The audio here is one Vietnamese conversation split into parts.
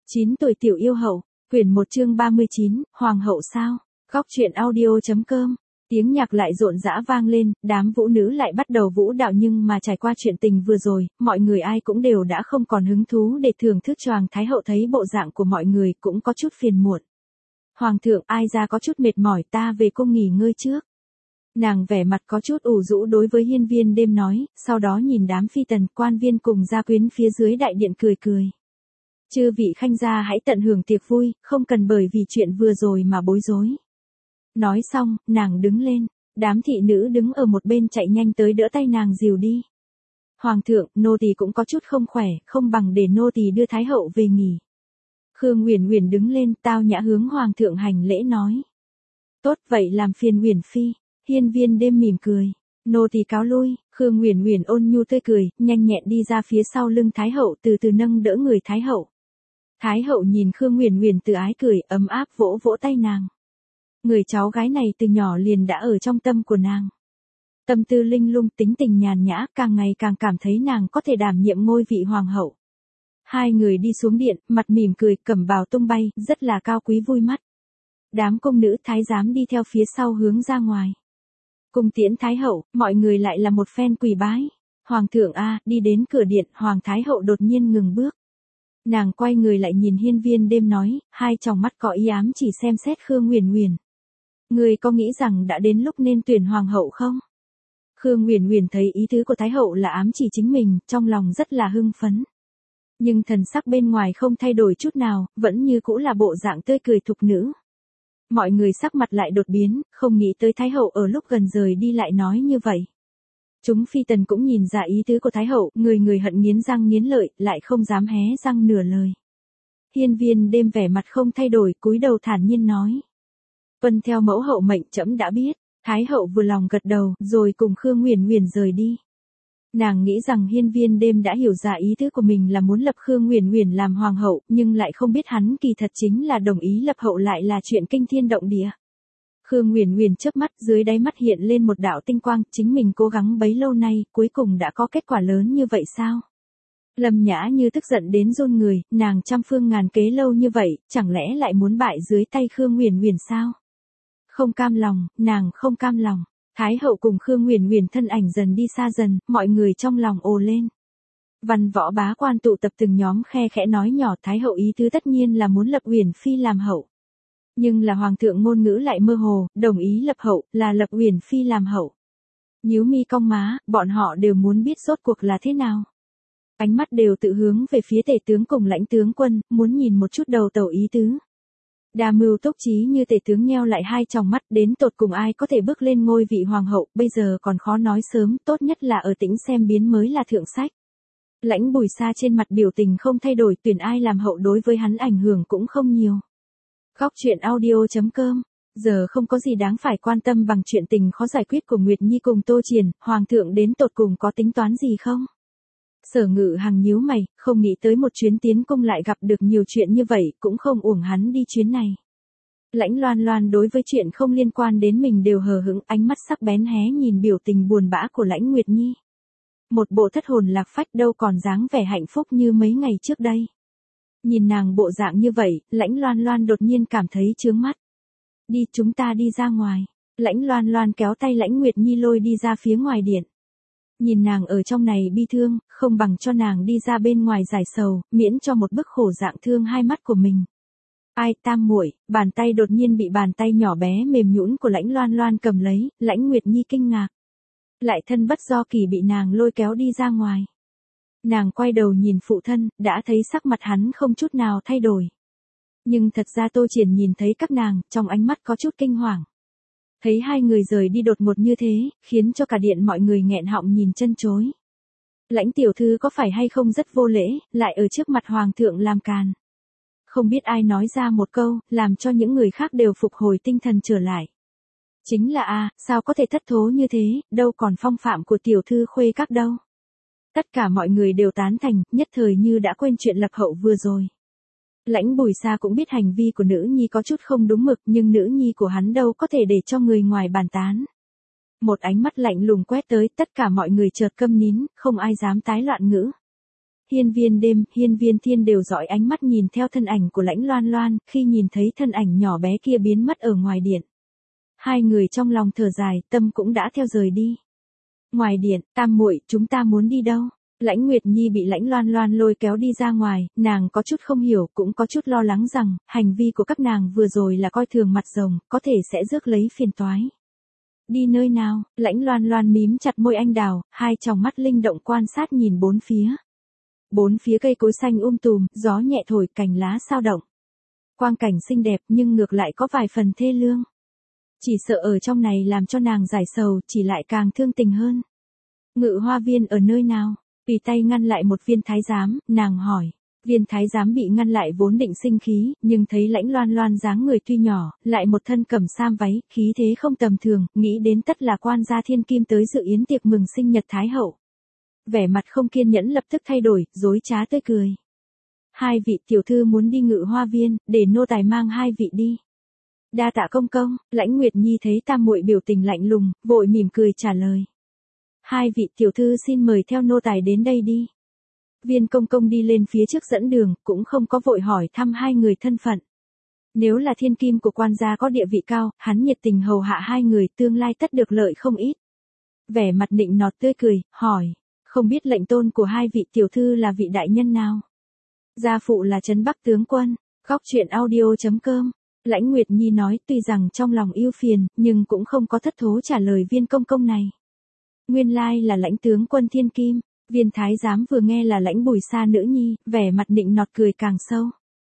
9 tuổi tiểu yêu hậu, quyển 1 chương 39, Hoàng hậu sao? Góc truyện audio.com. Tiếng nhạc lại rộn rã vang lên, đám vũ nữ lại bắt đầu vũ đạo nhưng mà trải qua chuyện tình vừa rồi, mọi người ai cũng đều đã không còn hứng thú để thưởng thức choàng thái hậu thấy bộ dạng của mọi người cũng có chút phiền muộn. Hoàng thượng ai ra có chút mệt mỏi ta về cung nghỉ ngơi trước. Nàng vẻ mặt có chút ủ rũ đối với hiên viên đêm nói, sau đó nhìn đám phi tần quan viên cùng gia quyến phía dưới đại điện cười cười. Chư vị khanh gia hãy tận hưởng tiệc vui, không cần bởi vì chuyện vừa rồi mà bối rối. Nói xong, nàng đứng lên, đám thị nữ đứng ở một bên chạy nhanh tới đỡ tay nàng dìu đi. Hoàng thượng, nô tỳ cũng có chút không khỏe, không bằng để nô tỳ đưa thái hậu về nghỉ. Khương Uyển Uyển đứng lên, tao nhã hướng hoàng thượng hành lễ nói. Tốt vậy làm phiền Uyển phi. Hiên viên đêm mỉm cười. Nô tỳ cáo lui. Khương Uyển Uyển ôn nhu tươi cười, nhanh nhẹn đi ra phía sau lưng thái hậu, từ từ nâng đỡ người thái hậu. Thái hậu nhìn Khương Uyển Uyển từ ái cười, ấm áp vỗ vỗ tay nàng. Người cháu gái này từ nhỏ liền đã ở trong tâm của nàng. Tâm tư linh lung, tính tình nhàn nhã, càng ngày càng cảm thấy nàng có thể đảm nhiệm ngôi vị hoàng hậu. Hai người đi xuống điện, mặt mỉm cười, cẩm bào tung bay, rất là cao quý vui mắt. Đám công nữ thái giám đi theo phía sau hướng ra ngoài. Cung tiễn thái hậu, mọi người lại là một phen quỳ bái. Hoàng thượng a, đi đến cửa điện, hoàng thái hậu đột nhiên ngừng bước. Nàng quay người lại nhìn hiên viên đêm nói, hai tròng mắt có ý ám chỉ xem xét Khương Uyển Uyển. Người có nghĩ rằng đã đến lúc nên tuyển hoàng hậu không? Khương Uyển Uyển thấy ý tứ của thái hậu là ám chỉ chính mình, trong lòng rất là hưng phấn. Nhưng thần sắc bên ngoài không thay đổi chút nào, vẫn như cũ là bộ dạng tươi cười thục nữ. Mọi người sắc mặt lại đột biến, không nghĩ tới thái hậu ở lúc gần rời đi lại nói như vậy. Chúng phi tần cũng nhìn ra ý tứ của thái hậu, người hận nghiến răng nghiến lợi, lại không dám hé răng nửa lời. Hiên viên đêm vẻ mặt không thay đổi, cúi đầu thản nhiên nói. Vâng theo mẫu hậu mệnh trẫm đã biết. Thái hậu vừa lòng gật đầu, rồi cùng Khương Uyển Uyển rời đi. Nàng nghĩ rằng hiên viên đêm đã hiểu ra ý tứ của mình là muốn lập Khương Uyển Uyển làm hoàng hậu, nhưng lại không biết hắn kỳ thật chính là đồng ý lập hậu lại là chuyện kinh thiên động địa. Khương Uyển Uyển chớp mắt, dưới đáy mắt hiện lên một đạo tinh quang, chính mình cố gắng bấy lâu nay, cuối cùng đã có kết quả lớn như vậy sao? Lâm Nhã Như tức giận đến run người, nàng trăm phương ngàn kế lâu như vậy, chẳng lẽ lại muốn bại dưới tay Khương Uyển Uyển sao? Không cam lòng, nàng không cam lòng. Thái hậu cùng Khương Uyển Uyển thân ảnh dần đi xa dần, mọi người trong lòng ồ lên. Văn võ bá quan tụ tập từng nhóm khe khẽ nói nhỏ, thái hậu ý tứ tất nhiên là muốn lập Uyển phi làm hậu. Nhưng là hoàng thượng ngôn ngữ lại mơ hồ, đồng ý lập hậu, là lập Uyển phi làm hậu. Nhíu mi cong má, bọn họ đều muốn biết rốt cuộc là thế nào. Ánh mắt đều tự hướng về phía tể tướng cùng lãnh tướng quân, muốn nhìn một chút đầu tàu ý tứ. Đa mưu túc trí như tể tướng nheo lại hai tròng mắt, đến tột cùng ai có thể bước lên ngôi vị hoàng hậu, bây giờ còn khó nói sớm, tốt nhất là ở tĩnh xem biến mới là thượng sách. Lãnh Bùi Sa trên mặt biểu tình không thay đổi, tuyển ai làm hậu đối với hắn ảnh hưởng cũng không nhiều. Góc truyện audio.com. Giờ không có gì đáng phải quan tâm bằng chuyện tình khó giải quyết của Nguyệt Nhi cùng Tô Triển, hoàng thượng đến tột cùng có tính toán gì không? Sở Ngự Hằng nhíu mày, không nghĩ tới một chuyến tiến cung lại gặp được nhiều chuyện như vậy, cũng không uổng hắn đi chuyến này. Lãnh Loan Loan đối với chuyện không liên quan đến mình đều hờ hững, ánh mắt sắc bén hé nhìn biểu tình buồn bã của Lãnh Nguyệt Nhi. Một bộ thất hồn lạc phách đâu còn dáng vẻ hạnh phúc như mấy ngày trước đây. Nhìn nàng bộ dạng như vậy, Lãnh Loan Loan đột nhiên cảm thấy chướng mắt. Đi, chúng ta đi ra ngoài. Lãnh Loan Loan kéo tay Lãnh Nguyệt Nhi lôi đi ra phía ngoài điện. Nhìn nàng ở trong này bi thương, không bằng cho nàng đi ra bên ngoài giải sầu, miễn cho một bức khổ dạng thương hai mắt của mình. Ai tam muội, bàn tay đột nhiên bị bàn tay nhỏ bé mềm nhũn của Lãnh Loan Loan cầm lấy, Lãnh Nguyệt Nhi kinh ngạc. Lại thân bất do kỳ bị nàng lôi kéo đi ra ngoài. Nàng quay đầu nhìn phụ thân, đã thấy sắc mặt hắn không chút nào thay đổi. Nhưng thật ra Tô Triển nhìn thấy các nàng, trong ánh mắt có chút kinh hoàng. Thấy hai người rời đi đột ngột như thế, khiến cho cả điện mọi người nghẹn họng nhìn chân chối. Lãnh tiểu thư có phải hay không rất vô lễ, lại ở trước mặt hoàng thượng làm càn. Không biết ai nói ra một câu, làm cho những người khác đều phục hồi tinh thần trở lại. Chính là sao có thể thất thố như thế, đâu còn phong phạm của tiểu thư khuê các đâu. Tất cả mọi người đều tán thành, nhất thời như đã quên chuyện lập hậu vừa rồi. Lãnh Bùi Sa cũng biết hành vi của nữ nhi có chút không đúng mực, nhưng nữ nhi của hắn đâu có thể để cho người ngoài bàn tán. Một ánh mắt lạnh lùng quét tới, tất cả mọi người chợt câm nín, không ai dám tái loạn ngữ. Hiên viên đêm, hiên viên thiên đều dõi ánh mắt nhìn theo thân ảnh của Lãnh Loan Loan, khi nhìn thấy thân ảnh nhỏ bé kia biến mất ở ngoài điện. Hai người trong lòng thở dài, tâm cũng đã theo rời đi. Ngoài điện, tam muội, chúng ta muốn đi đâu? Lãnh Nguyệt Nhi bị Lãnh Loan Loan lôi kéo đi ra ngoài, nàng có chút không hiểu, cũng có chút lo lắng rằng, hành vi của các nàng vừa rồi là coi thường mặt rồng, có thể sẽ rước lấy phiền toái. Đi nơi nào? Lãnh Loan Loan mím chặt môi anh đào, hai tròng mắt linh động quan sát nhìn bốn phía. Bốn phía cây cối xanh tùm, gió nhẹ thổi, cành lá sao động. Quang cảnh xinh đẹp nhưng ngược lại có vài phần thê lương. Chỉ sợ ở trong này làm cho nàng giải sầu, chỉ lại càng thương tình hơn. Ngự hoa viên ở nơi nào? Tùy tay ngăn lại một viên thái giám, nàng hỏi. Viên thái giám bị ngăn lại vốn định sinh khí, nhưng thấy Lãnh Loan Loan dáng người tuy nhỏ, lại một thân cẩm sam váy, khí thế không tầm thường, nghĩ đến tất là quan gia thiên kim tới dự yến tiệc mừng sinh nhật thái hậu. Vẻ mặt không kiên nhẫn lập tức thay đổi, dối trá tươi cười. Hai vị tiểu thư muốn đi ngự hoa viên, để nô tài mang hai vị đi. Đa tạ công công. Lãnh Nguyệt Nhi thấy tam muội biểu tình lạnh lùng, vội mỉm cười trả lời. Hai vị tiểu thư xin mời theo nô tài đến đây đi. Viên công công đi lên phía trước dẫn đường, cũng không có vội hỏi thăm hai người thân phận. Nếu là thiên kim của quan gia có địa vị cao, hắn nhiệt tình hầu hạ hai người, tương lai tất được lợi không ít. Vẻ mặt nịnh nọt tươi cười, hỏi, không biết lệnh tôn của hai vị tiểu thư là vị đại nhân nào? Gia phụ là Trấn Bắc tướng quân. Góc truyện audio.com. Lãnh Nguyệt Nhi nói, tuy rằng trong lòng yêu phiền, nhưng cũng không có thất thố trả lời viên công công này. Nguyên lai là Lãnh tướng quân thiên kim. Viên thái giám vừa nghe là Lãnh Bùi Sa nữ nhi, vẻ mặt nịnh nọt cười càng sâu.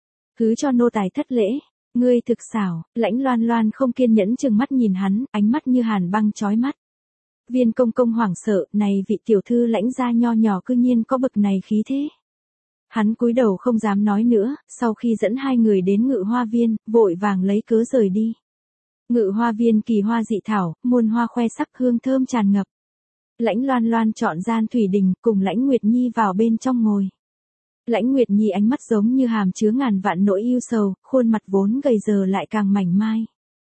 Cứ cho nô tài thất lễ, ngươi thực xảo. Lãnh Loan Loan không kiên nhẫn chừng mắt nhìn hắn, ánh mắt như hàn băng chói mắt. Viên công công hoảng sợ, này vị tiểu thư Lãnh gia nho nhỏ cư nhiên có bậc này khí thế. Hắn cúi đầu không dám nói nữa, sau khi dẫn hai người đến ngự hoa viên, vội vàng lấy cớ rời đi. Ngự hoa viên kỳ hoa dị thảo, muôn hoa khoe sắc, hương thơm tràn ngập. Lãnh Loan Loan chọn gian thủy đình, cùng Lãnh Nguyệt Nhi vào bên trong ngồi. Lãnh Nguyệt Nhi ánh mắt giống như hàm chứa ngàn vạn nỗi yêu sầu, khuôn mặt vốn gầy giờ lại càng mảnh mai.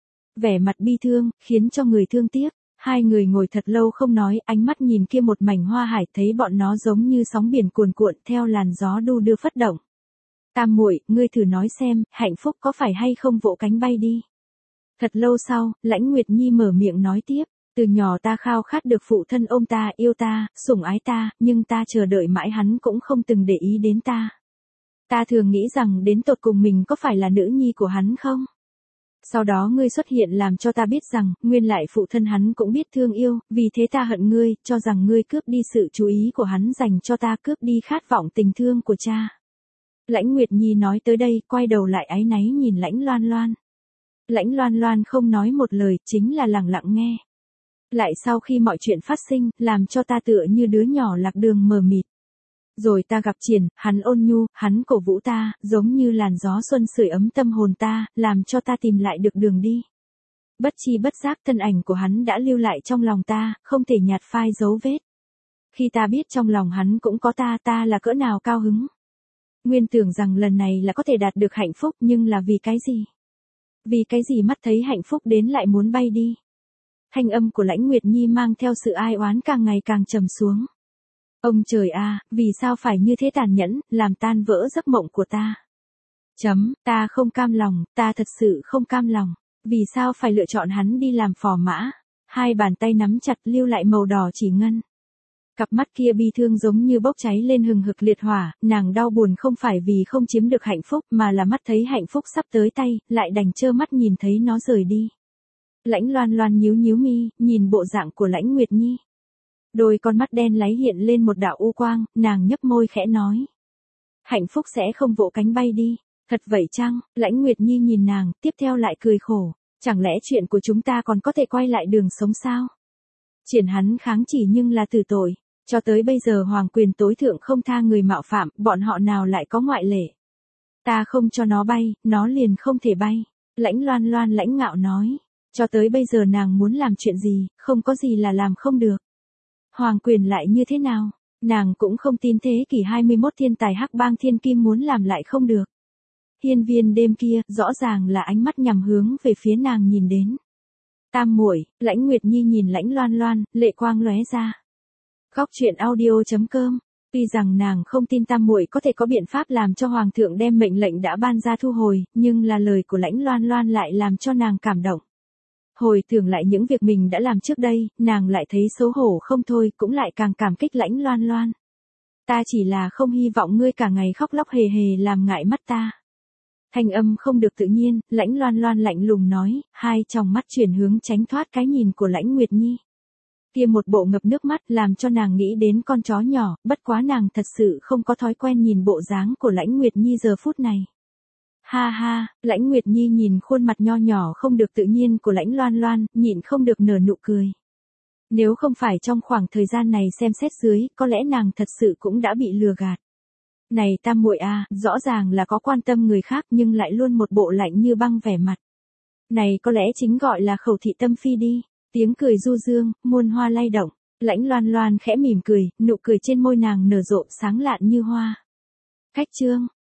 Vẻ mặt bi thương, khiến cho người thương tiếc. Hai người ngồi thật lâu không nói, ánh mắt nhìn kia một mảnh hoa hải, thấy bọn nó giống như sóng biển cuồn cuộn theo làn gió đu đưa phất động. Tam muội, ngươi thử nói xem, hạnh phúc có phải hay không vỗ cánh bay đi. Thật lâu sau, Lãnh Nguyệt Nhi mở miệng nói tiếp, từ nhỏ ta khao khát được phụ thân ôm ta, yêu ta, sủng ái ta, nhưng ta chờ đợi mãi hắn cũng không từng để ý đến ta. Ta thường nghĩ rằng đến tột cùng mình có phải là nữ nhi của hắn không? Sau đó ngươi xuất hiện làm cho ta biết rằng, nguyên lại phụ thân hắn cũng biết thương yêu, vì thế ta hận ngươi, cho rằng ngươi cướp đi sự chú ý của hắn dành cho ta, cướp đi khát vọng tình thương của cha. Lãnh Nguyệt Nhi nói tới đây, quay đầu lại áy náy nhìn Lãnh Loan Loan. Lãnh Loan Loan không nói một lời, chính là lặng lặng nghe. Lại sau khi mọi chuyện phát sinh, làm cho ta tựa như đứa nhỏ lạc đường mờ mịt. Rồi ta gặp Triển, hắn ôn nhu, hắn cổ vũ ta, giống như làn gió xuân sưởi ấm tâm hồn ta, làm cho ta tìm lại được đường đi. Bất chi bất giác thân ảnh của hắn đã lưu lại trong lòng ta, không thể nhạt phai dấu vết. Khi ta biết trong lòng hắn cũng có ta, ta là cỡ nào cao hứng. Nguyên tưởng rằng lần này là có thể đạt được hạnh phúc, nhưng là vì cái gì? Vì cái gì mắt thấy hạnh phúc đến lại muốn bay đi? Thanh âm của Lãnh Nguyệt Nhi mang theo sự ai oán càng ngày càng trầm xuống. Ông trời a, vì sao phải như thế tàn nhẫn, làm tan vỡ giấc mộng của ta. Ta không cam lòng, ta thật sự không cam lòng. Vì sao phải lựa chọn hắn đi làm phò mã? Hai bàn tay nắm chặt lưu lại màu đỏ chỉ ngân. Cặp mắt kia bi thương giống như bốc cháy lên hừng hực liệt hỏa, nàng đau buồn không phải vì không chiếm được hạnh phúc mà là mắt thấy hạnh phúc sắp tới tay, lại đành trơ mắt nhìn thấy nó rời đi. Lãnh Loan Loan nhíu nhíu mi, nhìn bộ dạng của Lãnh Nguyệt Nhi. Đôi con mắt đen láy hiện lên một đạo u quang, nàng nhấp môi khẽ nói. Hạnh phúc sẽ không vỗ cánh bay đi. Thật vậy chăng? Lãnh Nguyệt Nhi nhìn nàng, tiếp theo lại cười khổ. Chẳng lẽ chuyện của chúng ta còn có thể quay lại đường sống sao? Triển hắn kháng chỉ nhưng là tử tội. Cho tới bây giờ hoàng quyền tối thượng không tha người mạo phạm, bọn họ nào lại có ngoại lệ. Ta không cho nó bay, nó liền không thể bay. Lãnh Loan Loan lãnh ngạo nói. Cho tới bây giờ nàng muốn làm chuyện gì, không có gì là làm không được. Hoàng quyền lại như thế nào? Nàng cũng không tin thế kỷ 21 thiên tài hắc bang thiên kim muốn làm lại không được. Hiên viên đêm kia, rõ ràng là ánh mắt nhằm hướng về phía nàng nhìn đến. Tam muội, Lãnh Nguyệt Nhi nhìn Lãnh Loan Loan, lệ quang lóe ra. Góc truyện audio.com Tuy rằng nàng không tin tam muội có thể có biện pháp làm cho hoàng thượng đem mệnh lệnh đã ban ra thu hồi, nhưng là lời của Lãnh Loan Loan lại làm cho nàng cảm động. Hồi tưởng lại những việc mình đã làm trước đây, nàng lại thấy xấu hổ không thôi, cũng lại càng cảm kích Lãnh Loan Loan. Ta chỉ là không hy vọng ngươi cả ngày khóc lóc hề hề làm ngại mắt ta. Thanh âm không được tự nhiên, Lãnh Loan Loan lạnh lùng nói, hai tròng mắt chuyển hướng tránh thoát cái nhìn của Lãnh Nguyệt Nhi. Kia một bộ ngập nước mắt làm cho nàng nghĩ đến con chó nhỏ, bất quá nàng thật sự không có thói quen nhìn bộ dáng của Lãnh Nguyệt Nhi giờ phút này. Ha ha, Lãnh Nguyệt Nhi nhìn khuôn mặt nho nhỏ không được tự nhiên của Lãnh Loan Loan, nhịn không được nở nụ cười. Nếu không phải trong khoảng thời gian này xem xét dưới, có lẽ nàng thật sự cũng đã bị lừa gạt. Này tam muội à, rõ ràng là có quan tâm người khác nhưng lại luôn một bộ lạnh như băng vẻ mặt. Này có lẽ chính gọi là khẩu thị tâm phi đi. Tiếng cười du dương, muôn hoa lay động. Lãnh Loan Loan khẽ mỉm cười, nụ cười trên môi nàng nở rộ sáng lạn như hoa. Khách trương,